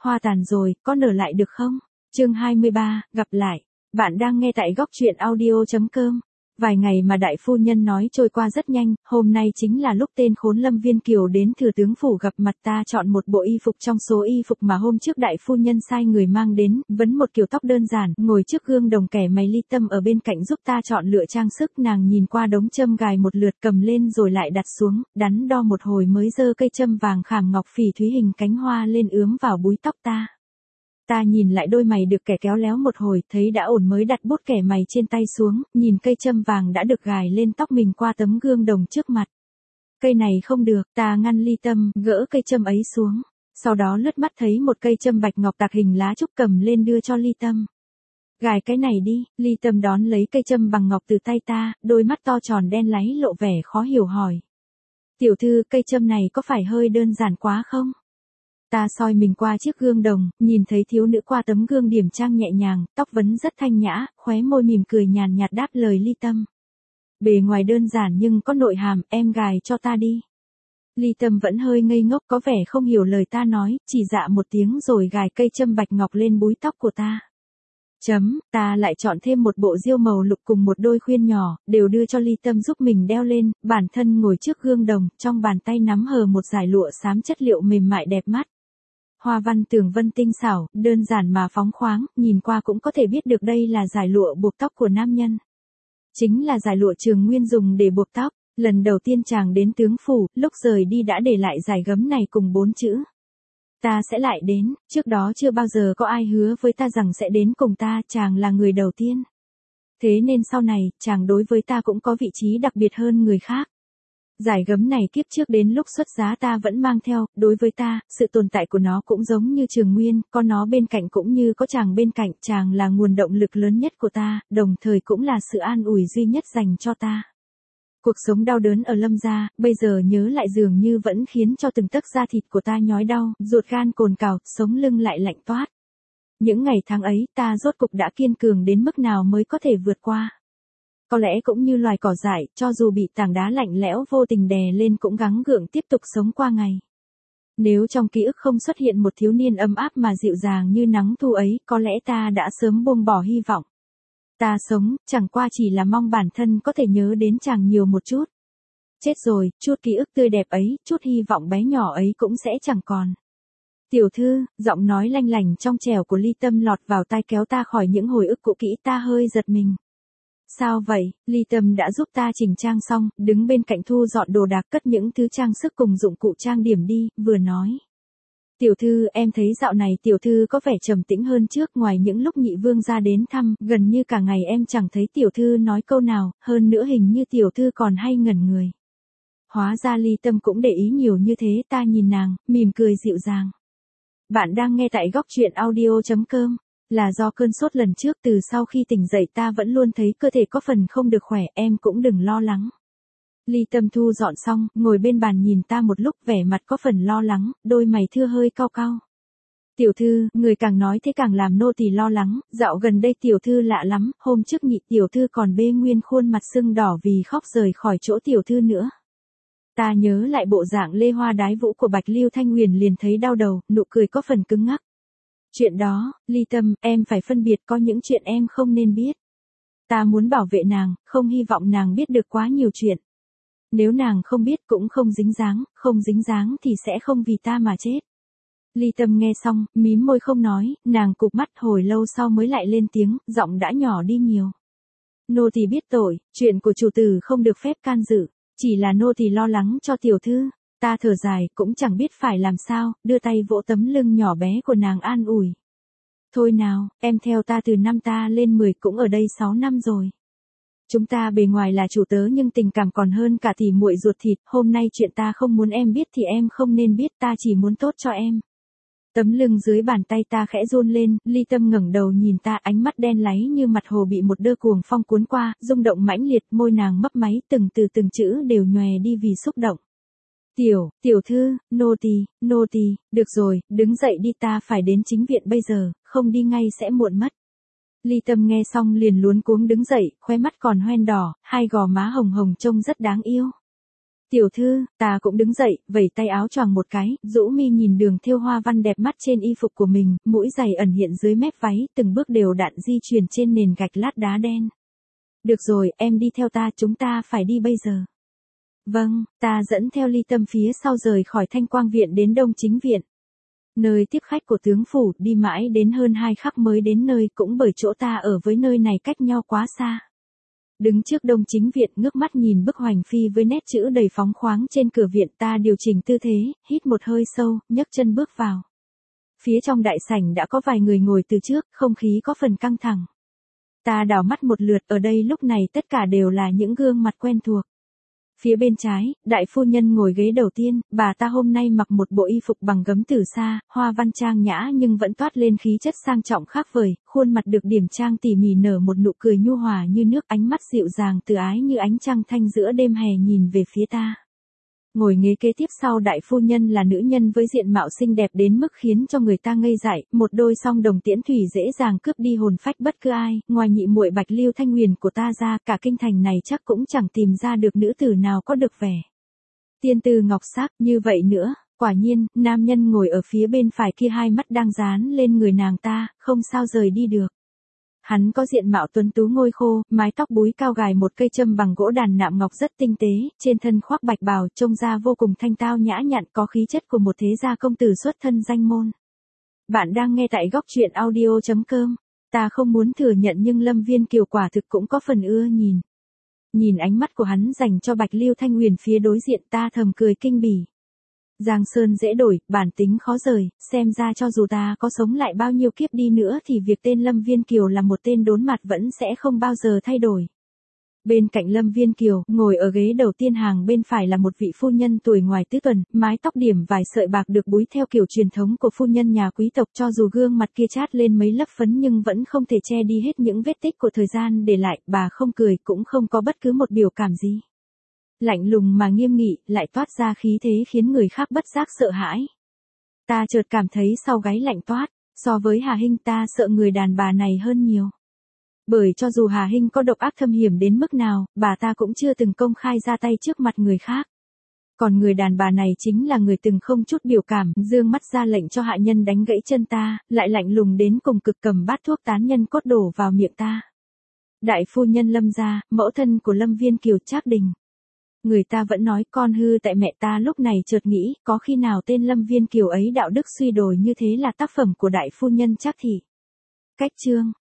Hoa tàn rồi, có nở lại được không? Chương 23, gặp lại. Bạn đang nghe tại góc truyện audio.com. Vài ngày mà đại phu nhân nói trôi qua rất nhanh, hôm nay chính là lúc tên khốn Lâm Viên Kiều đến thừa tướng phủ gặp mặt ta, chọn một bộ y phục trong số y phục mà hôm trước đại phu nhân sai người mang đến, vấn một kiểu tóc đơn giản, ngồi trước gương đồng kẻ mày Ly Tâm ở bên cạnh giúp ta chọn lựa trang sức. Nàng nhìn qua đống châm gài một lượt, cầm lên rồi lại đặt xuống, đắn đo một hồi mới giơ cây châm vàng khảm ngọc phỉ thúy hình cánh hoa lên ướm vào búi tóc ta. Ta nhìn lại đôi mày được kẻ kéo léo một hồi, thấy đã ổn mới đặt bút kẻ mày trên tay xuống, nhìn cây châm vàng đã được gài lên tóc mình qua tấm gương đồng trước mặt. Cây này không được, ta ngăn Ly Tâm, gỡ cây châm ấy xuống. Sau đó lướt mắt thấy một cây châm bạch ngọc tạc hình lá trúc, cầm lên đưa cho Ly Tâm. Gài cái này đi. Ly Tâm đón lấy cây châm bằng ngọc từ tay ta, đôi mắt to tròn đen láy lộ vẻ khó hiểu hỏi. Tiểu thư, cây châm này có phải hơi đơn giản quá không? Ta soi mình qua chiếc gương đồng, nhìn thấy thiếu nữ qua tấm gương điểm trang nhẹ nhàng, tóc vấn rất thanh nhã, khóe môi mỉm cười nhàn nhạt đáp lời Ly Tâm. Bề ngoài đơn giản nhưng có nội hàm, em gài cho ta đi. Ly Tâm vẫn hơi ngây ngốc, có vẻ không hiểu lời ta nói, chỉ dạ một tiếng rồi gài cây châm bạch ngọc lên búi tóc của ta. Ta lại chọn thêm một bộ diêu màu lục cùng một đôi khuyên nhỏ, đều đưa cho Ly Tâm giúp mình đeo lên, bản thân ngồi trước gương đồng, trong bàn tay nắm hờ một dải lụa xám chất liệu mềm mại đẹp mắt. Hoa văn tường vân tinh xảo, đơn giản mà phóng khoáng, nhìn qua cũng có thể biết được đây là dải lụa buộc tóc của nam nhân. Chính là dải lụa Trường Nguyên dùng để buộc tóc. Lần đầu tiên chàng đến tướng phủ, lúc rời đi đã để lại dải gấm này cùng 4 chữ. Ta sẽ lại đến, trước đó chưa bao giờ có ai hứa với ta rằng sẽ đến cùng ta, chàng là người đầu tiên. Thế nên sau này, chàng đối với ta cũng có vị trí đặc biệt hơn người khác. Dải gấm này kiếp trước đến lúc xuất giá ta vẫn mang theo, đối với ta, sự tồn tại của nó cũng giống như Trường Nguyên, có nó bên cạnh cũng như có chàng bên cạnh, chàng là nguồn động lực lớn nhất của ta, đồng thời cũng là sự an ủi duy nhất dành cho ta. Cuộc sống đau đớn ở Lâm gia, bây giờ nhớ lại dường như vẫn khiến cho từng tấc da thịt của ta nhói đau, ruột gan cồn cào, sống lưng lại lạnh toát. Những ngày tháng ấy, ta rốt cục đã kiên cường đến mức nào mới có thể vượt qua. Có lẽ cũng như loài cỏ dại, cho dù bị tảng đá lạnh lẽo vô tình đè lên cũng gắng gượng tiếp tục sống qua ngày. Nếu trong ký ức không xuất hiện một thiếu niên ấm áp mà dịu dàng như nắng thu ấy, có lẽ ta đã sớm buông bỏ hy vọng. Ta sống, chẳng qua chỉ là mong bản thân có thể nhớ đến chàng nhiều một chút. Chết rồi, chút ký ức tươi đẹp ấy, chút hy vọng bé nhỏ ấy cũng sẽ chẳng còn. Tiểu thư, giọng nói lanh lảnh trong trẻo của Ly Tâm lọt vào tai kéo ta khỏi những hồi ức cũ kỹ, ta hơi giật mình. Sao vậy? Ly Tâm đã giúp ta chỉnh trang xong, đứng bên cạnh thu dọn đồ đạc, cất những thứ trang sức cùng dụng cụ trang điểm đi, vừa nói. Tiểu thư, em thấy dạo này tiểu thư có vẻ trầm tĩnh hơn trước, ngoài những lúc nhị vương ra đến thăm, gần như cả ngày em chẳng thấy tiểu thư nói câu nào, hơn nữa hình như tiểu thư còn hay ngẩn người. Hóa ra Ly Tâm cũng để ý nhiều như thế, ta nhìn nàng, mỉm cười dịu dàng. Bạn đang nghe tại góc truyện audio.com. Là do cơn sốt lần trước, từ sau khi tỉnh dậy ta vẫn luôn thấy cơ thể có phần không được khỏe, em cũng đừng lo lắng. Ly Tâm thu dọn xong, ngồi bên bàn nhìn ta một lúc, vẻ mặt có phần lo lắng, đôi mày thưa hơi cau cau. Tiểu thư, người càng nói thế càng làm nô tỳ lo lắng, dạo gần đây tiểu thư lạ lắm, hôm trước nhị tiểu thư còn bê nguyên khuôn mặt sưng đỏ vì khóc rời khỏi chỗ tiểu thư nữa. Ta nhớ lại bộ dạng lê hoa đái vũ của Bạch Lưu Thanh Huyền liền thấy đau đầu, nụ cười có phần cứng ngắc. Chuyện đó, Ly Tâm, em phải phân biệt, có những chuyện em không nên biết. Ta muốn bảo vệ nàng, không hy vọng nàng biết được quá nhiều chuyện. Nếu nàng không biết cũng không dính dáng thì sẽ không vì ta mà chết. Ly Tâm nghe xong, mím môi không nói, nàng cụp mắt hồi lâu sau mới lại lên tiếng, giọng đã nhỏ đi nhiều. Nô tỳ biết tội, chuyện của chủ tử không được phép can dự, chỉ là nô tỳ lo lắng cho tiểu thư. Ta thở dài, cũng chẳng biết phải làm sao, đưa tay vỗ tấm lưng nhỏ bé của nàng an ủi. Thôi nào, em theo ta từ năm ta lên 10, cũng ở đây 6 năm rồi. Chúng ta bề ngoài là chủ tớ nhưng tình cảm còn hơn cả tỉ muội ruột thịt, hôm nay chuyện ta không muốn em biết thì em không nên biết, ta chỉ muốn tốt cho em. Tấm lưng dưới bàn tay ta khẽ run lên, Ly Tâm ngẩng đầu nhìn ta, ánh mắt đen láy như mặt hồ bị một đợt cuồng phong cuốn qua, rung động mãnh liệt, môi nàng mấp máy, từng chữ đều nhòe đi vì xúc động. Tiểu thư, nô tỳ, được rồi, đứng dậy đi, ta phải đến chính viện bây giờ, không đi ngay sẽ muộn mất. Ly Tâm nghe xong liền luống cuống đứng dậy, khóe mắt còn hoen đỏ, hai gò má hồng hồng trông rất đáng yêu. Tiểu thư, ta cũng đứng dậy, vẩy tay áo choàng một cái, rũ mi nhìn đường thêu hoa văn đẹp mắt trên y phục của mình, mũi giày ẩn hiện dưới mép váy, từng bước đều đặn di chuyển trên nền gạch lát đá đen. Được rồi, em đi theo ta, chúng ta phải đi bây giờ. Vâng, ta dẫn theo Ly Tâm phía sau rời khỏi Thanh Quang Viện đến Đông Chính Viện. Nơi tiếp khách của tướng phủ, đi mãi đến hơn 2 khắc mới đến nơi, cũng bởi chỗ ta ở với nơi này cách nhau quá xa. Đứng trước Đông Chính Viện, ngước mắt nhìn bức hoành phi với nét chữ đầy phóng khoáng trên cửa viện, ta điều chỉnh tư thế, hít một hơi sâu, nhấc chân bước vào. Phía trong đại sảnh đã có vài người ngồi từ trước, không khí có phần căng thẳng. Ta đảo mắt một lượt, ở đây lúc này tất cả đều là những gương mặt quen thuộc. Phía bên trái, đại phu nhân ngồi ghế đầu tiên, bà ta hôm nay mặc một bộ y phục bằng gấm từ xa, hoa văn trang nhã nhưng vẫn toát lên khí chất sang trọng khác vời, khuôn mặt được điểm trang tỉ mỉ nở một nụ cười nhu hòa như nước, ánh mắt dịu dàng từ ái như ánh trăng thanh giữa đêm hè nhìn về phía ta. Ngồi ghế kế tiếp sau đại phu nhân là nữ nhân với diện mạo xinh đẹp đến mức khiến cho người ta ngây dại, một đôi song đồng tiễn thủy dễ dàng cướp đi hồn phách bất cứ ai, ngoài nhị muội Bạch Lưu Thanh Huyền của ta ra, cả kinh thành này chắc cũng chẳng tìm ra được nữ tử nào có được vẻ tiên tư ngọc sắc như vậy nữa. Quả nhiên, nam nhân ngồi ở phía bên phải kia hai mắt đang dán lên người nàng ta, không sao rời đi được. Hắn có diện mạo tuấn tú ngôi khô, mái tóc búi cao gài một cây châm bằng gỗ đàn nạm ngọc rất tinh tế, trên thân khoác bạch bào, trông ra vô cùng thanh tao nhã nhặn, có khí chất của một thế gia công tử xuất thân danh môn. Bạn đang nghe tại góc truyện audio.com. Ta không muốn thừa nhận nhưng Lâm Viên Kiều quả thực cũng có phần ưa nhìn. Nhìn ánh mắt của hắn dành cho Bạch Lưu Thanh Huyền phía đối diện, ta thầm cười kinh bỉ. Giang sơn dễ đổi, bản tính khó rời, xem ra cho dù ta có sống lại bao nhiêu kiếp đi nữa thì việc tên Lâm Viên Kiều là một tên đốn mặt vẫn sẽ không bao giờ thay đổi. Bên cạnh Lâm Viên Kiều, ngồi ở ghế đầu tiên hàng bên phải là một vị phu nhân tuổi ngoài tứ tuần, mái tóc điểm vài sợi bạc được búi theo kiểu truyền thống của phu nhân nhà quý tộc, cho dù gương mặt kia chát lên mấy lớp phấn nhưng vẫn không thể che đi hết những vết tích của thời gian để lại, bà không cười cũng không có bất cứ một biểu cảm gì. Lạnh lùng mà nghiêm nghị, lại toát ra khí thế khiến người khác bất giác sợ hãi. Ta chợt cảm thấy sau gáy lạnh toát, so với Hà Hinh ta sợ người đàn bà này hơn nhiều. Bởi cho dù Hà Hinh có độc ác thâm hiểm đến mức nào, bà ta cũng chưa từng công khai ra tay trước mặt người khác. Còn người đàn bà này chính là người từng không chút biểu cảm, dương mắt ra lệnh cho hạ nhân đánh gãy chân ta, lại lạnh lùng đến cùng cực cầm bát thuốc tán nhân cốt đổ vào miệng ta. Đại phu nhân Lâm gia, mẫu thân của Lâm Viên Kiều Trác Đình. Người ta vẫn nói con hư tại mẹ, ta lúc này chợt nghĩ, có khi nào tên Lâm Viên Kiều ấy đạo đức suy đồi như thế là tác phẩm của đại phu nhân Trác thị. Cách chương